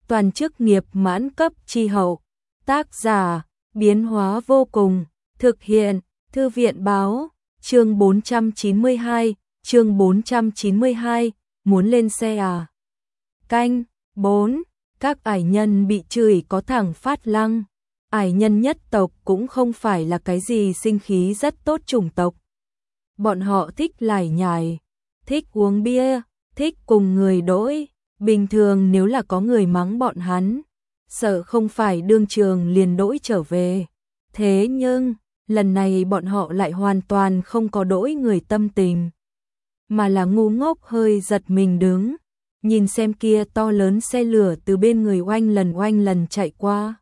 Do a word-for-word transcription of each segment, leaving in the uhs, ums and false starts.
toàn chức nghiệp mãn cấp chi hậu. Tác giả, biến hóa vô cùng, thực hiện, Thư viện báo, chương bốn trăm chín mươi hai, chương bốn trăm chín mươi hai, muốn lên xe à? Canh, bốn, các ải nhân bị chửi có thẳng phát lăng. Ải nhân nhất tộc cũng không phải là cái gì sinh khí rất tốt chủng tộc. Bọn họ thích lải nhải, thích uống bia, thích cùng người đỗi. Bình thường nếu là có người mắng bọn hắn, sợ không phải đương trường liền đỗi trở về. Thế nhưng, lần này bọn họ lại hoàn toàn không có đỗi người tâm tình, mà là ngu ngốc hơi giật mình đứng, nhìn xem kia to lớn xe lửa từ bên người oanh lần oanh lần chạy qua.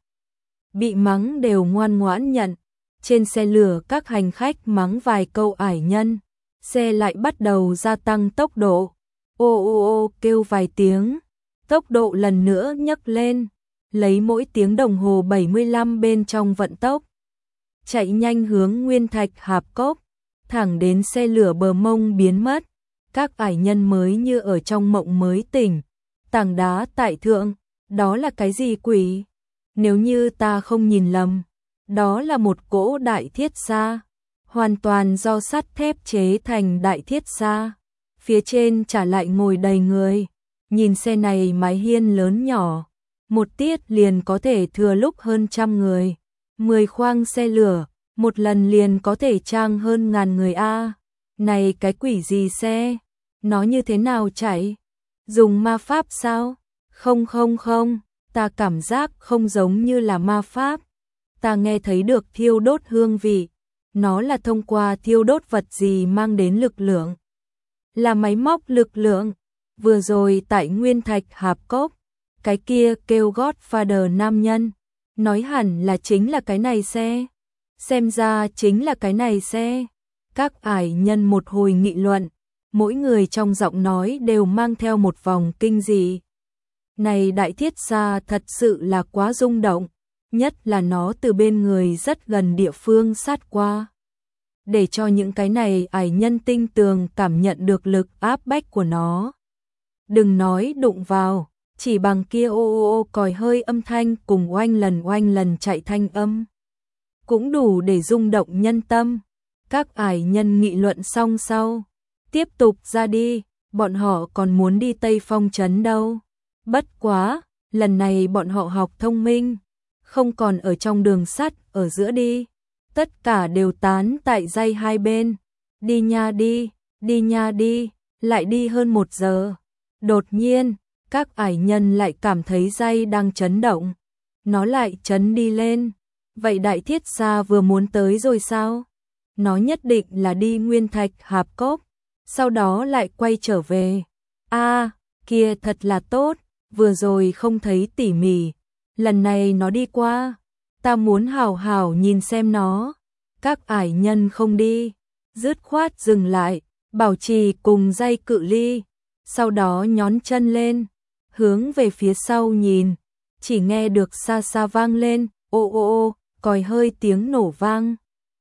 Bị mắng đều ngoan ngoãn nhận, trên xe lửa các hành khách mắng vài câu ải nhân, xe lại bắt đầu gia tăng tốc độ. Ô ô ô kêu vài tiếng, tốc độ lần nữa nhấc lên, lấy mỗi tiếng đồng hồ bảy mươi lăm bên trong vận tốc. Chạy nhanh hướng Nguyên Thạch Hạp Cốc, thẳng đến xe lửa bờ mông biến mất, các ải nhân mới như ở trong mộng mới tỉnh. Tảng đá tại thượng, đó là cái gì quỷ? Nếu như ta không nhìn lầm, đó là một cỗ đại thiết xa, hoàn toàn do sắt thép chế thành đại thiết xa. Phía trên trả lại ngồi đầy người, nhìn xe này mái hiên lớn nhỏ, một tiết liền có thể thừa lúc hơn trăm người. Mười khoang xe lửa, một lần liền có thể trang hơn ngàn người a. Này cái quỷ gì xe? Nó như thế nào chạy? Dùng ma pháp sao? Không không không, ta cảm giác không giống như là ma pháp. Ta nghe thấy được thiêu đốt hương vị. Nó là thông qua thiêu đốt vật gì mang đến lực lượng? Là máy móc lực lượng. Vừa rồi tại Nguyên Thạch Hạp Cốc, cái kia kêu Godfather nam nhân, nói hẳn là chính là cái này xe. Xem ra chính là cái này xe. Các ải nhân một hồi nghị luận, mỗi người trong giọng nói đều mang theo một vòng kinh dị. Này đại thiết xa thật sự là quá rung động, nhất là nó từ bên người rất gần địa phương sát qua, để cho những cái này ải nhân tinh tường cảm nhận được lực áp bách của nó. Đừng nói đụng vào, chỉ bằng kia ô ô ô còi hơi âm thanh cùng oanh lần oanh lần chạy thanh âm, cũng đủ để rung động nhân tâm. Các ải nhân nghị luận xong sau, tiếp tục ra đi, bọn họ còn muốn đi Tây Phong trấn đâu. Bất quá, lần này bọn họ học thông minh, không còn ở trong đường sắt ở giữa đi, tất cả đều tán tại dây hai bên. Đi nha đi, đi nha đi, lại đi hơn một giờ. Đột nhiên, các ải nhân lại cảm thấy dây đang chấn động. Nó lại chấn đi lên. Vậy đại thiết xa vừa muốn tới rồi sao? Nó nhất định là đi Nguyên Thạch Hạp Cốc, sau đó lại quay trở về. A, kia thật là tốt, vừa rồi không thấy tỉ mỉ, lần này nó đi qua, ta muốn hảo hảo nhìn xem nó. Các ải nhân không đi, dứt khoát dừng lại, bảo trì cùng dây cự ly, sau đó nhón chân lên, hướng về phía sau nhìn, chỉ nghe được xa xa vang lên, ô ô ô, còi hơi tiếng nổ vang.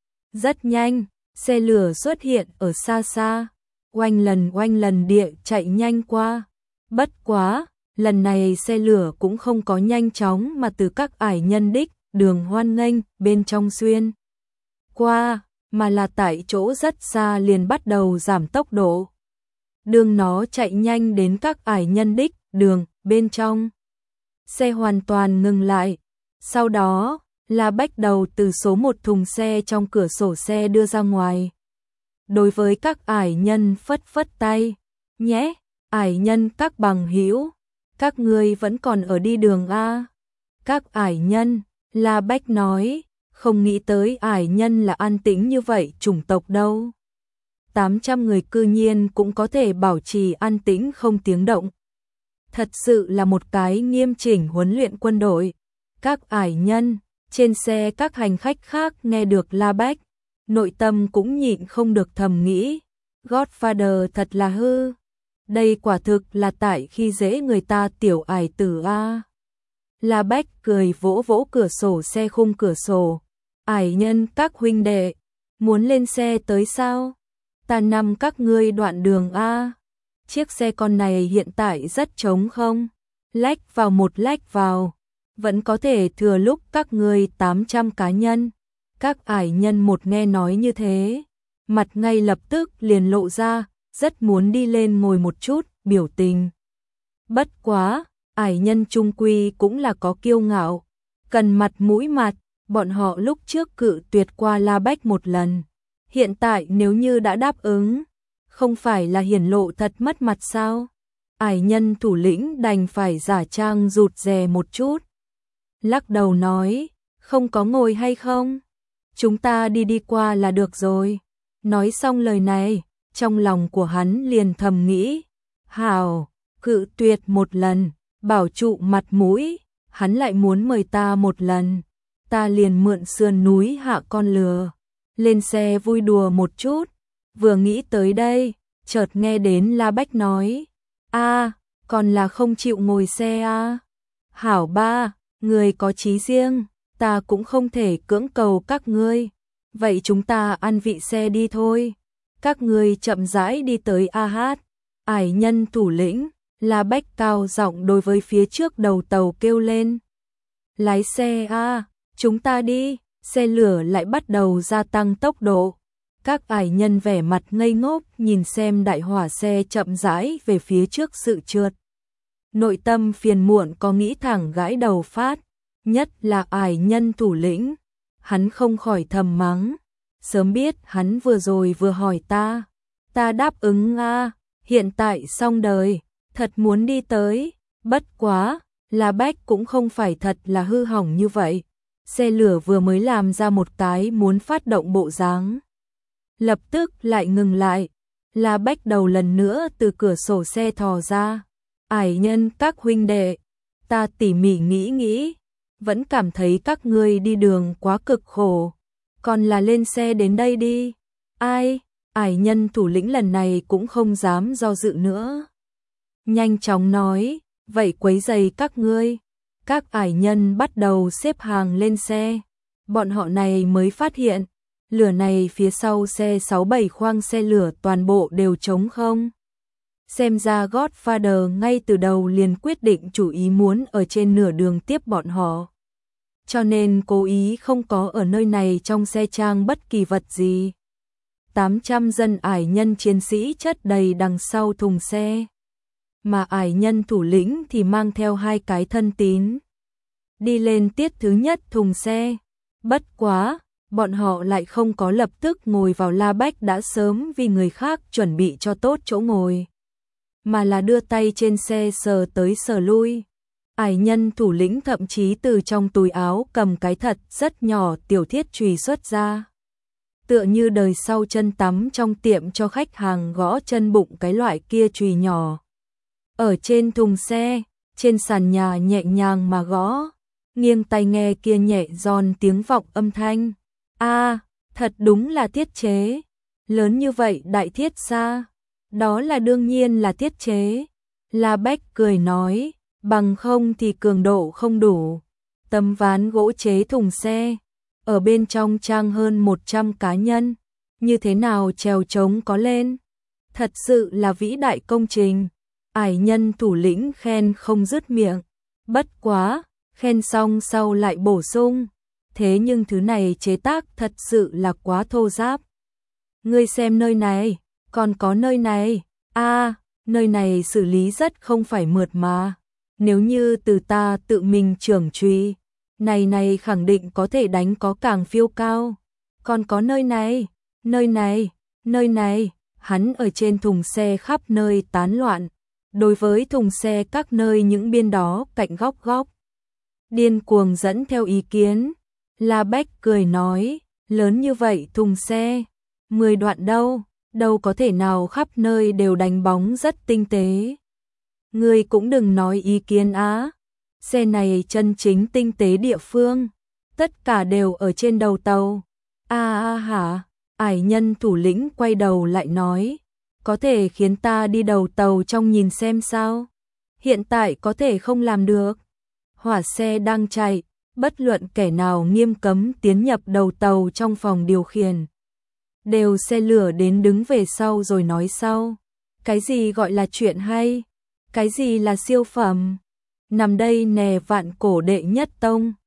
Rất nhanh, xe lửa xuất hiện ở xa xa, oanh lần oanh lần địa chạy nhanh qua. Bất quá, lần này xe lửa cũng không có nhanh chóng mà từ các ải nhân đích, đường hoan nghênh, bên trong xuyên qua, mà là tại chỗ rất xa liền bắt đầu giảm tốc độ. Đường nó chạy nhanh đến các ải nhân đích, đường, bên trong. Xe hoàn toàn ngừng lại, sau đó, La Bách đầu từ số một thùng xe trong cửa sổ xe đưa ra ngoài. Đối với các ải nhân phất phất tay, nhé, ải nhân các bằng hữu, các ngươi vẫn còn ở đi đường a. Các ải nhân, La Bách nói, không nghĩ tới ải nhân là an tĩnh như vậy chủng tộc đâu. tám trăm người cư nhiên cũng có thể bảo trì an tĩnh không tiếng động. Thật sự là một cái nghiêm chỉnh huấn luyện quân đội. Các ải nhân, trên xe các hành khách khác nghe được La Bách, nội tâm cũng nhịn không được thầm nghĩ, Godfather thật là hư. Đây quả thực là tại khi dễ người ta tiểu ải tử a. La Bách cười vỗ vỗ cửa sổ xe khung cửa sổ. Ải nhân các huynh đệ, muốn lên xe tới sao? Ta nằm các ngươi đoạn đường a. Chiếc xe con này hiện tại rất trống không? lách vào một lách vào, vẫn có thể thừa lúc các ngươi tám trăm cá nhân. Các ải nhân một nghe nói như thế, mặt ngay lập tức liền lộ ra, rất muốn đi lên ngồi một chút, biểu tình. Bất quá, ải nhân trung quy cũng là có kiêu ngạo, cần mặt mũi mặt, bọn họ lúc trước cự tuyệt qua La Bách một lần. Hiện tại nếu như đã đáp ứng, không phải là hiển lộ thật mất mặt sao? Ải nhân thủ lĩnh đành phải giả trang rụt rè một chút. Lắc đầu nói, không có ngồi hay không? Chúng ta đi đi qua là được rồi. Nói xong lời này, trong lòng của hắn liền thầm nghĩ, hào, cự tuyệt một lần, bảo trụ mặt mũi, hắn lại muốn mời ta một lần. Ta liền mượn sườn núi hạ con lừa, lên xe vui đùa một chút. Vừa nghĩ tới đây, chợt nghe đến La Bách nói, a, còn là không chịu ngồi xe a. Hảo ba, người có chí riêng, ta cũng không thể cưỡng cầu các ngươi. Vậy chúng ta ăn vị xe đi thôi. Các ngươi chậm rãi đi tới a hát. Ải nhân thủ lĩnh, La Bách cao giọng đối với phía trước đầu tàu kêu lên. Lái xe a, chúng ta đi. Xe lửa lại bắt đầu gia tăng tốc độ. Các ải nhân vẻ mặt ngây ngốc nhìn xem đại hỏa xe chậm rãi về phía trước sự trượt. Nội tâm phiền muộn có nghĩ thẳng gãi đầu phát, nhất là ải nhân thủ lĩnh. Hắn không khỏi thầm mắng, sớm biết hắn vừa rồi vừa hỏi ta, ta đáp ứng a, hiện tại xong đời, thật muốn đi tới, bất quá, La Bách cũng không phải thật là hư hỏng như vậy. Xe lửa vừa mới làm ra một cái muốn phát động bộ dáng, lập tức lại ngừng lại. La Bách đầu lần nữa từ cửa sổ xe thò ra, ải nhân các huynh đệ, ta tỉ mỉ nghĩ nghĩ, vẫn cảm thấy các ngươi đi đường quá cực khổ, còn là lên xe đến đây đi. Ai? Ải nhân thủ lĩnh lần này cũng không dám do dự nữa, nhanh chóng nói, vậy quấy rầy các ngươi. Các ải nhân bắt đầu xếp hàng lên xe. Bọn họ này mới phát hiện, lửa này phía sau xe sáu bảy khoang xe lửa toàn bộ đều trống không. Xem ra Godfather ngay từ đầu liền quyết định chủ ý muốn ở trên nửa đường tiếp bọn họ. Cho nên cố ý không có ở nơi này trong xe trang bất kỳ vật gì. tám trăm dân ải nhân chiến sĩ chất đầy đằng sau thùng xe. Mà ải nhân thủ lĩnh thì mang theo hai cái thân tín. Đi lên tiết thứ nhất thùng xe. Bất quá, bọn họ lại không có lập tức ngồi vào La Bách đã sớm vì người khác chuẩn bị cho tốt chỗ ngồi. Mà là đưa tay trên xe sờ tới sờ lui. Ải nhân thủ lĩnh thậm chí từ trong túi áo cầm cái thật rất nhỏ tiểu thiết chùy xuất ra. Tựa như đời sau chân tắm trong tiệm cho khách hàng gõ chân bụng cái loại kia chùy nhỏ. Ở trên thùng xe, trên sàn nhà nhẹ nhàng mà gõ, nghiêng tai nghe kia nhẹ giòn tiếng vọng âm thanh. A, thật đúng là thiết chế. Lớn như vậy đại thiết xa. Đó là đương nhiên là thiết chế. La Bách cười nói, bằng không thì cường độ không đủ. Tấm ván gỗ chế thùng xe, ở bên trong trang hơn một trăm cá nhân, như thế nào trèo trống có lên. Thật sự là vĩ đại công trình. Ải nhân thủ lĩnh khen không dứt miệng. Bất quá, khen xong sau lại bổ sung, thế nhưng thứ này chế tác thật sự là quá thô ráp. Ngươi xem nơi này, còn có nơi này, a, nơi này xử lý rất không phải mượt mà. Nếu như từ ta tự mình trưởng chùy, này này khẳng định có thể đánh có càng phiêu cao. Còn có nơi này, nơi này, nơi này, hắn ở trên thùng xe khắp nơi tán loạn. Đối với thùng xe các nơi những biên đó cạnh góc góc, điên cuồng dẫn theo ý kiến. La Bách cười nói, lớn như vậy thùng xe, mười đoạn đâu, đâu có thể nào khắp nơi đều đánh bóng rất tinh tế. Ngươi cũng đừng nói ý kiến á, xe này chân chính tinh tế địa phương, tất cả đều ở trên đầu tàu. A a hả, ải nhân thủ lĩnh quay đầu lại nói, có thể khiến ta đi đầu tàu trong nhìn xem sao? Hiện tại có thể không làm được. Hỏa xe đang chạy, bất luận kẻ nào nghiêm cấm tiến nhập đầu tàu trong phòng điều khiển. Đều xe lửa đến đứng về sau rồi nói sau. Cái gì gọi là chuyện hay? Cái gì là siêu phẩm? nằm đây nè vạn cổ đệ nhất tông.